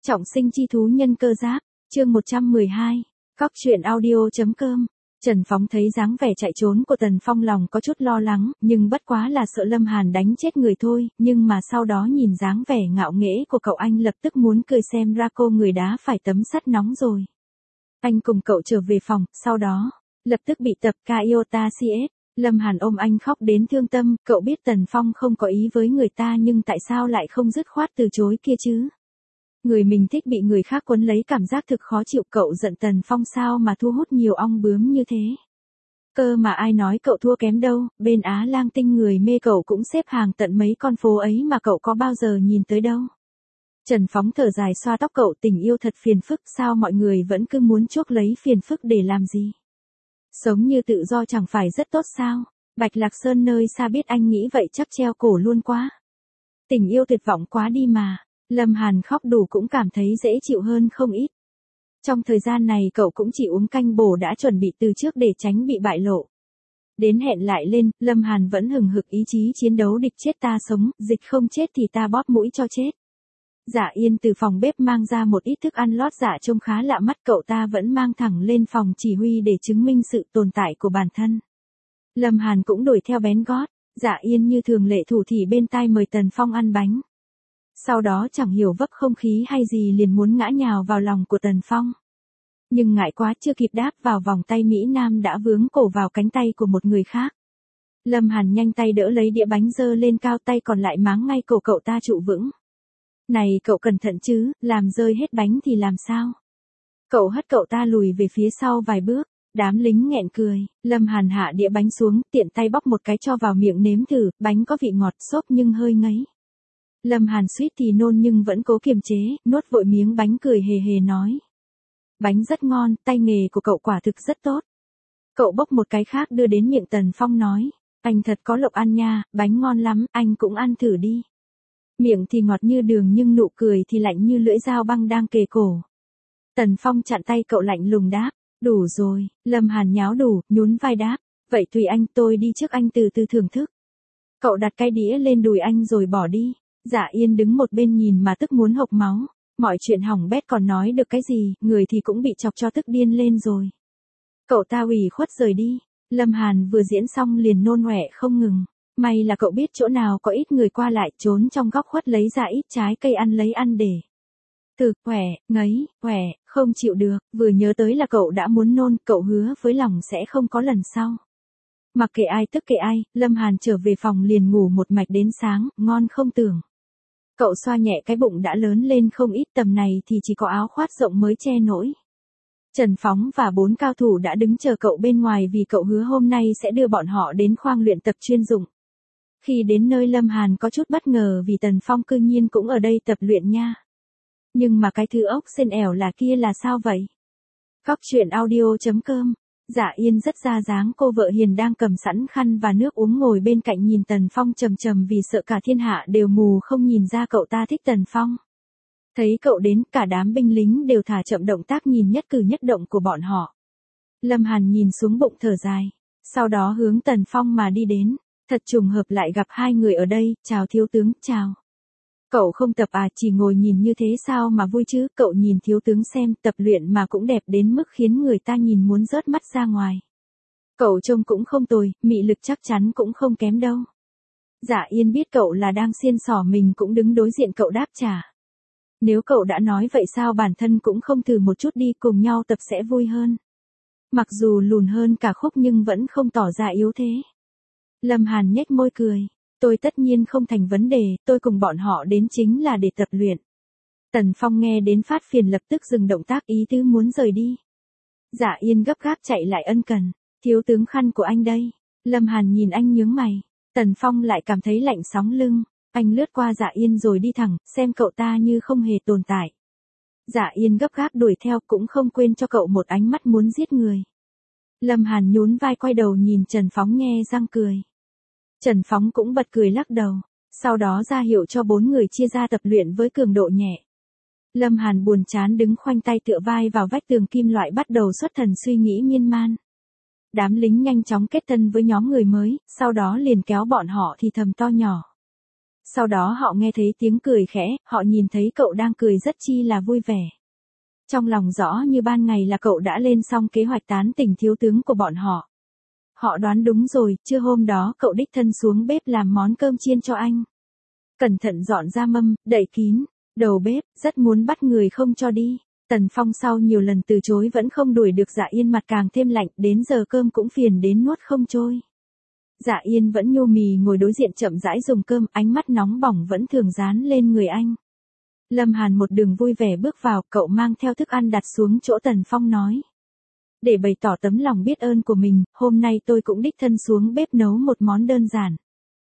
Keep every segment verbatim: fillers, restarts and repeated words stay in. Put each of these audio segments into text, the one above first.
Trọng sinh chi thú nhân cơ giáp, chương một trăm mười hai, Cóc truyện audio.com. Trần Phóng thấy dáng vẻ chạy trốn của Tần Phong lòng có chút lo lắng, nhưng bất quá là sợ Lâm Hàn đánh chết người thôi, nhưng mà sau đó nhìn dáng vẻ ngạo nghễ của cậu anh lập tức muốn cười xem ra cô người đá phải tấm sắt nóng rồi. Anh cùng cậu trở về phòng, sau đó, lập tức bị tập Kyota xê ét. Lâm Hàn ôm anh khóc đến thương tâm, cậu biết Tần Phong không có ý với người ta nhưng tại sao lại không dứt khoát từ chối kia chứ? Người mình thích bị người khác quấn lấy cảm giác thực khó chịu, cậu giận Tần Phong sao mà thu hút nhiều ong bướm như thế. Cơ mà ai nói cậu thua kém đâu, bên Á Lang Tinh người mê cậu cũng xếp hàng tận mấy con phố ấy mà cậu có bao giờ nhìn tới đâu. Trần Phóng thở dài xoa tóc cậu, tình yêu thật phiền phức, sao mọi người vẫn cứ muốn chuốc lấy phiền phức để làm gì? Sống như tự do chẳng phải rất tốt sao? Bạch Lạc Sơn nơi xa biết anh nghĩ vậy chắc treo cổ luôn quá. Tình yêu tuyệt vọng quá đi mà. Lâm Hàn khóc đủ cũng cảm thấy dễ chịu hơn không ít. Trong thời gian này cậu cũng chỉ uống canh bổ đã chuẩn bị từ trước để tránh bị bại lộ. Đến hẹn lại lên, Lâm Hàn vẫn hừng hực ý chí chiến đấu, địch chết ta sống, dịch không chết thì ta bóp mũi cho chết. Dạ Yên từ phòng bếp mang ra một ít thức ăn lót dạ trông khá lạ mắt, cậu ta vẫn mang thẳng lên phòng chỉ huy để chứng minh sự tồn tại của bản thân. Lâm Hàn cũng đuổi theo bén gót, Dạ Yên như thường lệ thủ thỉ bên tai mời Tần Phong ăn bánh. Sau đó chẳng hiểu vấp không khí hay gì liền muốn ngã nhào vào lòng của Tần Phong. Nhưng ngại quá chưa kịp đáp vào vòng tay Mỹ Nam đã vướng cổ vào cánh tay của một người khác. Lâm Hàn nhanh tay đỡ lấy đĩa bánh dơ lên cao, tay còn lại máng ngay cổ cậu ta trụ vững. Này cậu cẩn thận chứ, làm rơi hết bánh thì làm sao? Cậu hất cậu ta lùi về phía sau vài bước, đám lính nghẹn cười. Lâm Hàn hạ đĩa bánh xuống, tiện tay bóc một cái cho vào miệng nếm thử, bánh có vị ngọt xốp nhưng hơi ngấy. Lâm Hàn suýt thì nôn nhưng vẫn cố kiềm chế, nuốt vội miếng bánh cười hề hề nói. Bánh rất ngon, tay nghề của cậu quả thực rất tốt. Cậu bốc một cái khác đưa đến miệng Tần Phong nói, anh thật có lộc ăn nha, bánh ngon lắm, anh cũng ăn thử đi. Miệng thì ngọt như đường nhưng nụ cười thì lạnh như lưỡi dao băng đang kề cổ. Tần Phong chặn tay cậu lạnh lùng đáp, đủ rồi. Lâm Hàn nháo đủ, nhún vai đáp, vậy tùy anh, tôi đi trước, anh từ từ thưởng thức. Cậu đặt cái đĩa lên đùi anh rồi bỏ đi. Dạ Yên đứng một bên nhìn mà tức muốn hộc máu, mọi chuyện hỏng bét còn nói được cái gì, người thì cũng bị chọc cho tức điên lên rồi. Cậu ta ủy khuất rời đi, Lâm Hàn vừa diễn xong liền nôn ọe không ngừng, may là cậu biết chỗ nào có ít người qua lại, trốn trong góc khuất lấy ra ít trái cây ăn lấy ăn để. Từ, quẻ, ngấy, quẻ, không chịu được, vừa nhớ tới là cậu đã muốn nôn, cậu hứa với lòng sẽ không có lần sau. Mặc kệ ai tức kệ ai, Lâm Hàn trở về phòng liền ngủ một mạch đến sáng, ngon không tưởng. Cậu xoa nhẹ cái bụng đã lớn lên không ít, tầm này thì chỉ có áo khoác rộng mới che nổi. Trần Phóng và bốn cao thủ đã đứng chờ cậu bên ngoài vì cậu hứa hôm nay sẽ đưa bọn họ đến khoang luyện tập chuyên dụng. Khi đến nơi Lâm Hàn có chút bất ngờ vì Tần Phong cư nhiên cũng ở đây tập luyện nha. Nhưng mà cái thứ ốc sên ẻo là kia là sao vậy? Cóc truyện audio.com. Dạ Yên rất ra dáng, cô vợ hiền đang cầm sẵn khăn và nước uống ngồi bên cạnh nhìn Tần Phong trầm trầm vì sợ cả thiên hạ đều mù không nhìn ra cậu ta thích Tần Phong. Thấy cậu đến, cả đám binh lính đều thả chậm động tác nhìn nhất cử nhất động của bọn họ. Lâm Hàn nhìn xuống bụng thở dài, sau đó hướng Tần Phong mà đi đến, thật trùng hợp lại gặp hai người ở đây, chào thiếu tướng, chào. Cậu không tập à, chỉ ngồi nhìn như thế sao mà vui chứ, cậu nhìn thiếu tướng xem, tập luyện mà cũng đẹp đến mức khiến người ta nhìn muốn rớt mắt ra ngoài. Cậu trông cũng không tồi, mị lực chắc chắn cũng không kém đâu. Dạ Yên biết cậu là đang xiên xỏ mình cũng đứng đối diện cậu đáp trả. Nếu cậu đã nói vậy sao bản thân cũng không thử một chút đi, cùng nhau tập sẽ vui hơn. Mặc dù lùn hơn cả Khúc nhưng vẫn không tỏ ra yếu thế. Lâm Hàn nhếch môi cười. Tôi tất nhiên không thành vấn đề, tôi cùng bọn họ đến chính là để tập luyện. Tần Phong nghe đến phát phiền lập tức dừng động tác, ý tứ muốn rời đi. Dạ Yên gấp gáp chạy lại ân cần, thiếu tướng khăn của anh đây. Lâm Hàn nhìn anh nhướng mày, Tần Phong lại cảm thấy lạnh sóng lưng, anh lướt qua Dạ Yên rồi đi thẳng, xem cậu ta như không hề tồn tại. Dạ Yên gấp gáp đuổi theo cũng không quên cho cậu một ánh mắt muốn giết người. Lâm Hàn nhún vai quay đầu nhìn Trần Phóng nhe răng cười. Trần Phóng cũng bật cười lắc đầu, sau đó ra hiệu cho bốn người chia ra tập luyện với cường độ nhẹ. Lâm Hàn buồn chán đứng khoanh tay tựa vai vào vách tường kim loại bắt đầu xuất thần suy nghĩ miên man. Đám lính nhanh chóng kết thân với nhóm người mới, sau đó liền kéo bọn họ thì thầm to nhỏ. Sau đó họ nghe thấy tiếng cười khẽ, họ nhìn thấy cậu đang cười rất chi là vui vẻ. Trong lòng rõ như ban ngày là cậu đã lên xong kế hoạch tán tỉnh thiếu tướng của bọn họ. Họ đoán đúng rồi, trưa hôm đó cậu đích thân xuống bếp làm món cơm chiên cho anh. Cẩn thận dọn ra mâm, đậy kín, đầu bếp, rất muốn bắt người không cho đi. Tần Phong sau nhiều lần từ chối vẫn không đuổi được Dạ Yên, mặt càng thêm lạnh, đến giờ cơm cũng phiền đến nuốt không trôi. Dạ Yên vẫn nhô mì ngồi đối diện chậm rãi dùng cơm, ánh mắt nóng bỏng vẫn thường dán lên người anh. Lâm Hàn một đường vui vẻ bước vào, cậu mang theo thức ăn đặt xuống chỗ Tần Phong nói. Để bày tỏ tấm lòng biết ơn của mình, hôm nay tôi cũng đích thân xuống bếp nấu một món đơn giản.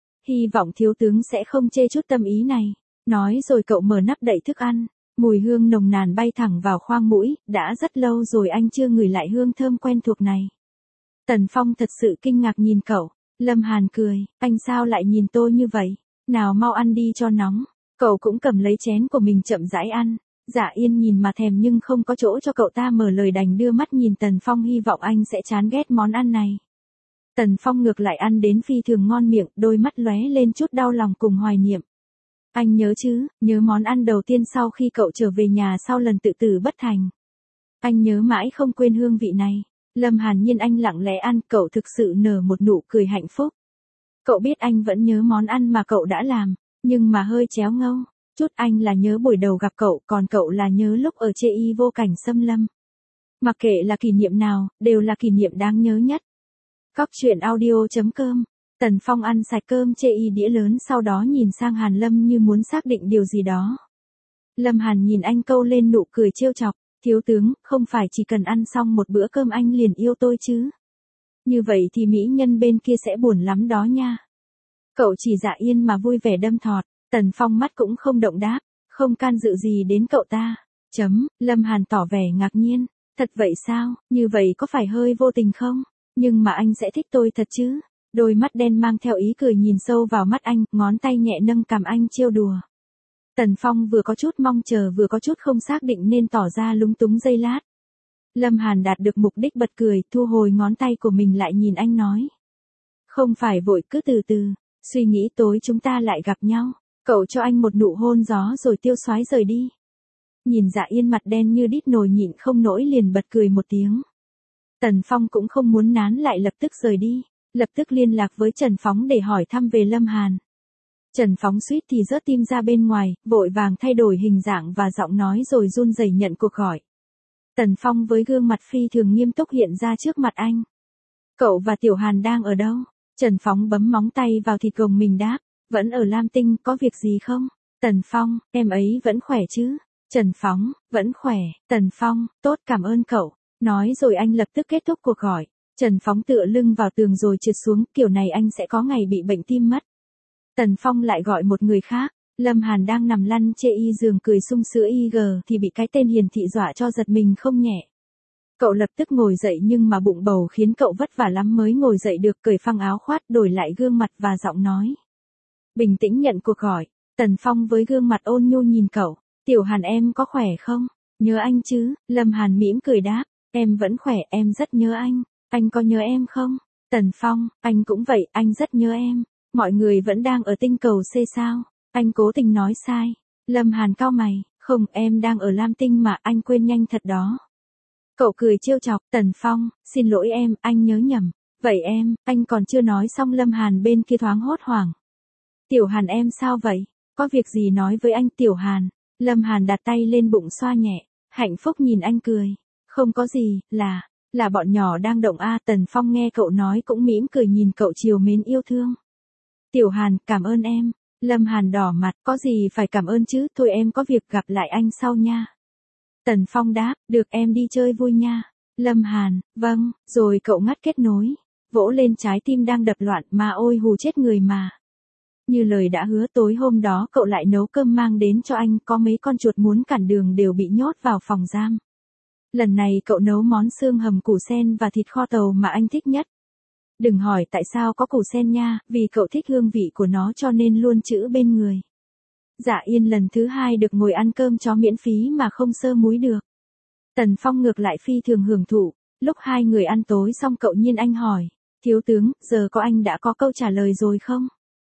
Hy vọng thiếu tướng sẽ không chê chút tâm ý này. Nói rồi cậu mở nắp đậy thức ăn. Mùi hương nồng nàn bay thẳng vào khoang mũi, đã rất lâu rồi anh chưa ngửi lại hương thơm quen thuộc này. Tần Phong thật sự kinh ngạc nhìn cậu. Lâm Hàn cười, anh sao lại nhìn tôi như vậy? Nào mau ăn đi cho nóng. Cậu cũng cầm lấy chén của mình chậm rãi ăn. Dạ Yên nhìn mà thèm nhưng không có chỗ cho cậu ta mở lời, đành đưa mắt nhìn Tần Phong, hy vọng anh sẽ chán ghét món ăn này. Tần Phong ngược lại ăn đến phi thường ngon miệng, đôi mắt lóe lên chút đau lòng cùng hoài niệm. Anh nhớ chứ, nhớ món ăn đầu tiên sau khi cậu trở về nhà sau lần tự tử bất thành. Anh nhớ mãi không quên hương vị này. Lâm Hàn nhìn anh lặng lẽ ăn, cậu thực sự nở một nụ cười hạnh phúc. Cậu biết anh vẫn nhớ món ăn mà cậu đã làm, nhưng mà hơi chéo ngâu. Chút anh là nhớ buổi đầu gặp cậu, còn cậu là nhớ lúc ở chê y vô cảnh xâm lâm. Mặc kệ là kỷ niệm nào, đều là kỷ niệm đáng nhớ nhất. Cóc truyện audio chấm com. Tần Phong ăn sạch cơm chê y đĩa lớn, sau đó nhìn sang Hàn Lâm như muốn xác định điều gì đó. Lâm Hàn nhìn anh câu lên nụ cười trêu chọc. Thiếu tướng, không phải chỉ cần ăn xong một bữa cơm anh liền yêu tôi chứ? Như vậy thì mỹ nhân bên kia sẽ buồn lắm đó nha. Cậu chỉ Dạ Yên mà vui vẻ đâm thọt. Tần Phong mắt cũng không động đáp, không can dự gì đến cậu ta. Chấm, Lâm Hàn tỏ vẻ ngạc nhiên. Thật vậy sao, như vậy có phải hơi vô tình không? Nhưng mà anh sẽ thích tôi thật chứ? Đôi mắt đen mang theo ý cười nhìn sâu vào mắt anh, ngón tay nhẹ nâng cằm anh trêu đùa. Tần Phong vừa có chút mong chờ vừa có chút không xác định nên tỏ ra lúng túng giây lát. Lâm Hàn đạt được mục đích bật cười, thu hồi ngón tay của mình lại nhìn anh nói. Không phải vội, cứ từ từ, suy nghĩ tối chúng ta lại gặp nhau. Cậu cho anh một nụ hôn gió rồi tiêu xoái rời đi. Nhìn Dạ Yên mặt đen như đít nồi nhịn không nổi liền bật cười một tiếng. Tần Phong cũng không muốn nán lại, lập tức rời đi, lập tức liên lạc với Trần Phóng để hỏi thăm về Lâm Hàn. Trần Phóng suýt thì rớt tim ra bên ngoài, vội vàng thay đổi hình dạng và giọng nói rồi run rẩy nhận cuộc gọi. Tần Phong với gương mặt phi thường nghiêm túc hiện ra trước mặt anh. Cậu và Tiểu Hàn đang ở đâu? Trần Phóng bấm móng tay vào thịt gồng mình đáp. Vẫn ở Lam Tinh, có việc gì không? Tần Phong, em ấy vẫn khỏe chứ? Trần Phóng, vẫn khỏe. Tần Phong, tốt, cảm ơn cậu. Nói rồi anh lập tức kết thúc cuộc gọi. Trần Phóng tựa lưng vào tường rồi trượt xuống, kiểu này anh sẽ có ngày bị bệnh tim mất. Tần Phong lại gọi một người khác. Lâm Hàn đang nằm lăn chê y giường cười sung sữa y gờ thì bị cái tên hiền thị dọa cho giật mình không nhẹ. Cậu lập tức ngồi dậy nhưng mà bụng bầu khiến cậu vất vả lắm mới ngồi dậy được, cởi phăng áo khoác, đổi lại gương mặt và giọng nói. Bình tĩnh nhận cuộc gọi. Tần Phong với gương mặt ôn nhu nhìn cậu. Tiểu Hàn em có khỏe không? Nhớ anh chứ? Lâm Hàn mỉm cười đáp. Em vẫn khỏe, em rất nhớ anh. Anh có nhớ em không? Tần Phong, anh cũng vậy, anh rất nhớ em. Mọi người vẫn đang ở tinh cầu C sao? Anh cố tình nói sai. Lâm Hàn cau mày. Không, em đang ở Lam Tinh mà, anh quên nhanh thật đó. Cậu cười trêu chọc. Tần Phong, xin lỗi em, anh nhớ nhầm. Vậy em, anh còn chưa nói xong Lâm Hàn bên kia thoáng hốt hoảng. Tiểu Hàn em sao vậy? Có việc gì nói với anh? Tiểu Hàn. Lâm Hàn đặt tay lên bụng xoa nhẹ. Hạnh phúc nhìn anh cười. Không có gì, là, là bọn nhỏ đang động a. Tần Phong nghe cậu nói cũng mỉm cười nhìn cậu trìu mến yêu thương. Tiểu Hàn, cảm ơn em. Lâm Hàn đỏ mặt, có gì phải cảm ơn chứ, thôi em có việc gặp lại anh sau nha. Tần Phong đáp, được, em đi chơi vui nha. Lâm Hàn, vâng, rồi cậu ngắt kết nối. Vỗ lên trái tim đang đập loạn, mà ôi hù chết người mà. Như lời đã hứa, tối hôm đó cậu lại nấu cơm mang đến cho anh, có mấy con chuột muốn cản đường đều bị nhốt vào phòng giam. Lần này cậu nấu món xương hầm củ sen và thịt kho tàu mà anh thích nhất. Đừng hỏi tại sao có củ sen nha, vì cậu thích hương vị của nó cho nên luôn trữ bên người. Dạ Yên lần thứ hai được ngồi ăn cơm chó miễn phí mà không sơ múi được. Tần Phong ngược lại phi thường hưởng thụ. Lúc hai người ăn tối xong cậu nhiên anh hỏi. Thiếu tướng, giờ có anh đã có câu trả lời rồi không?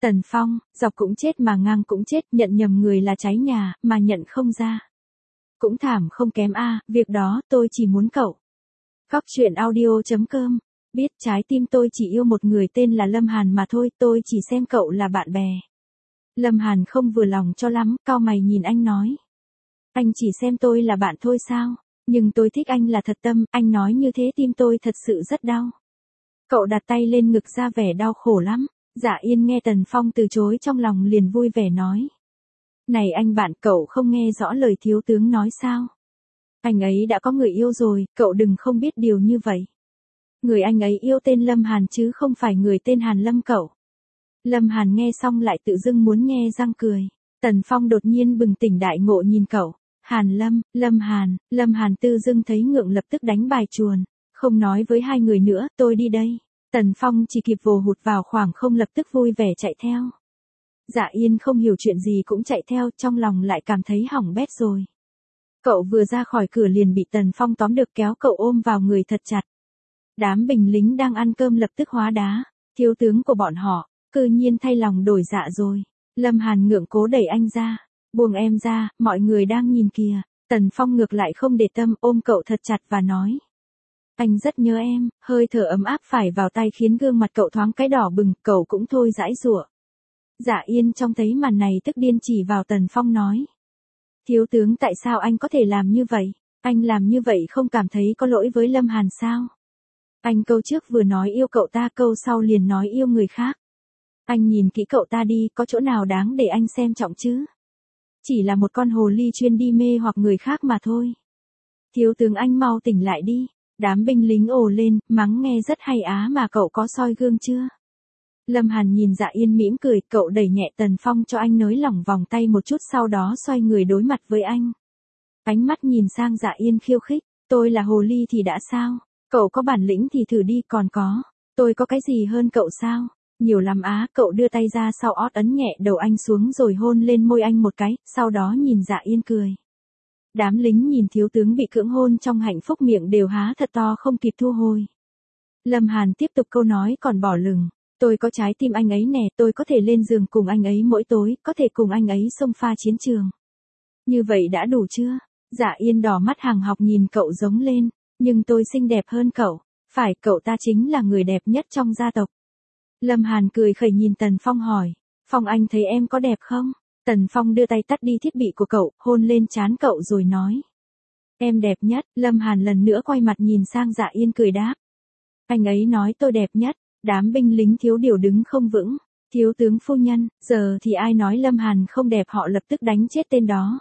Tần Phong, dọc cũng chết mà ngang cũng chết, nhận nhầm người là cháy nhà, mà nhận không ra. Cũng thảm không kém a, việc đó tôi chỉ muốn cậu. Cóc truyện audio chấm com, biết trái tim tôi chỉ yêu một người tên là Lâm Hàn mà thôi, tôi chỉ xem cậu là bạn bè. Lâm Hàn không vừa lòng cho lắm, cau mày nhìn anh nói. Anh chỉ xem tôi là bạn thôi sao? Nhưng tôi thích anh là thật tâm, anh nói như thế tim tôi thật sự rất đau. Cậu đặt tay lên ngực ra vẻ đau khổ lắm. Dạ Yên nghe Tần Phong từ chối trong lòng liền vui vẻ nói. Này anh bạn, cậu không nghe rõ lời thiếu tướng nói sao? Anh ấy đã có người yêu rồi, cậu đừng không biết điều như vậy. Người anh ấy yêu tên Lâm Hàn chứ không phải người tên Hàn Lâm cậu. Lâm Hàn nghe xong lại tự dưng muốn nhe răng cười. Tần Phong đột nhiên bừng tỉnh đại ngộ nhìn cậu. Hàn Lâm, Lâm Hàn, Lâm Hàn tự dưng thấy ngượng lập tức đánh bài chuồn. Không nói với hai người nữa, tôi đi đây. Tần Phong chỉ kịp vồ hụt vào khoảng không lập tức vui vẻ chạy theo. Dạ Yên không hiểu chuyện gì cũng chạy theo, trong lòng lại cảm thấy hỏng bét rồi. Cậu vừa ra khỏi cửa liền bị Tần Phong tóm được kéo cậu ôm vào người thật chặt. Đám binh lính đang ăn cơm lập tức hóa đá, thiếu tướng của bọn họ, cư nhiên thay lòng đổi dạ rồi. Lâm Hàn ngượng cố đẩy anh ra, buông em ra, mọi người đang nhìn kìa. Tần Phong ngược lại không để tâm, ôm cậu thật chặt và nói. Anh rất nhớ em, hơi thở ấm áp phải vào tay khiến gương mặt cậu thoáng cái đỏ bừng, cậu cũng thôi giãy giụa. Dạ Yên trông thấy màn này tức điên chỉ vào Tần Phong nói. Thiếu tướng tại sao anh có thể làm như vậy? Anh làm như vậy không cảm thấy có lỗi với Lâm Hàn sao? Anh câu trước vừa nói yêu cậu ta, câu sau liền nói yêu người khác. Anh nhìn kỹ cậu ta đi, có chỗ nào đáng để anh xem trọng chứ? Chỉ là một con hồ ly chuyên đi mê hoặc người khác mà thôi. Thiếu tướng anh mau tỉnh lại đi. Đám binh lính ồ lên, mắng nghe rất hay á mà cậu có soi gương chưa? Lâm Hàn nhìn Dạ Yên mỉm cười, cậu đẩy nhẹ Tần Phong cho anh nới lỏng vòng tay một chút sau đó xoay người đối mặt với anh. Ánh mắt nhìn sang Dạ Yên khiêu khích, tôi là hồ ly thì đã sao? Cậu có bản lĩnh thì thử đi, còn có. Tôi có cái gì hơn cậu sao? Nhiều lắm á, cậu đưa tay ra sau ót ấn nhẹ đầu anh xuống rồi hôn lên môi anh một cái, sau đó nhìn Dạ Yên cười. Đám lính nhìn thiếu tướng bị cưỡng hôn trong hạnh phúc miệng đều há thật to không kịp thu hồi. Lâm Hàn tiếp tục câu nói còn bỏ lửng. Tôi có trái tim anh ấy nè, tôi có thể lên giường cùng anh ấy mỗi tối, có thể cùng anh ấy xông pha chiến trường. Như vậy đã đủ chưa? Dạ Yên đỏ mắt hàng học nhìn cậu giống lên. Nhưng tôi xinh đẹp hơn cậu. Phải, cậu ta chính là người đẹp nhất trong gia tộc. Lâm Hàn cười khẩy nhìn Tần Phong hỏi. Phong anh thấy em có đẹp không? Tần Phong đưa tay tắt đi thiết bị của cậu, hôn lên trán cậu rồi nói. Em đẹp nhất, Lâm Hàn lần nữa quay mặt nhìn sang Dạ Yên cười đáp. Anh ấy nói tôi đẹp nhất, đám binh lính thiếu điều đứng không vững. Thiếu tướng phu nhân, giờ thì ai nói Lâm Hàn không đẹp họ lập tức đánh chết tên đó.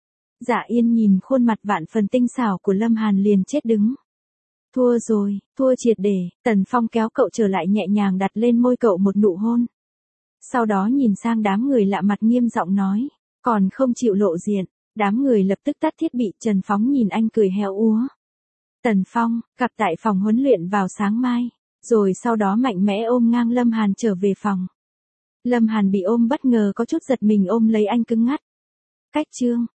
Dạ Yên nhìn khuôn mặt vạn phần tinh xảo của Lâm Hàn liền chết đứng. Thua rồi, thua triệt để, Tần Phong kéo cậu trở lại nhẹ nhàng đặt lên môi cậu một nụ hôn. Sau đó nhìn sang đám người lạ mặt nghiêm giọng nói, còn không chịu lộ diện, đám người lập tức tắt thiết bị. Trần Phóng nhìn anh cười héo úa. Tần Phong, gặp tại phòng huấn luyện vào sáng mai, rồi sau đó mạnh mẽ ôm ngang Lâm Hàn trở về phòng. Lâm Hàn bị ôm bất ngờ có chút giật mình ôm lấy anh cứng ngắt. Cách chương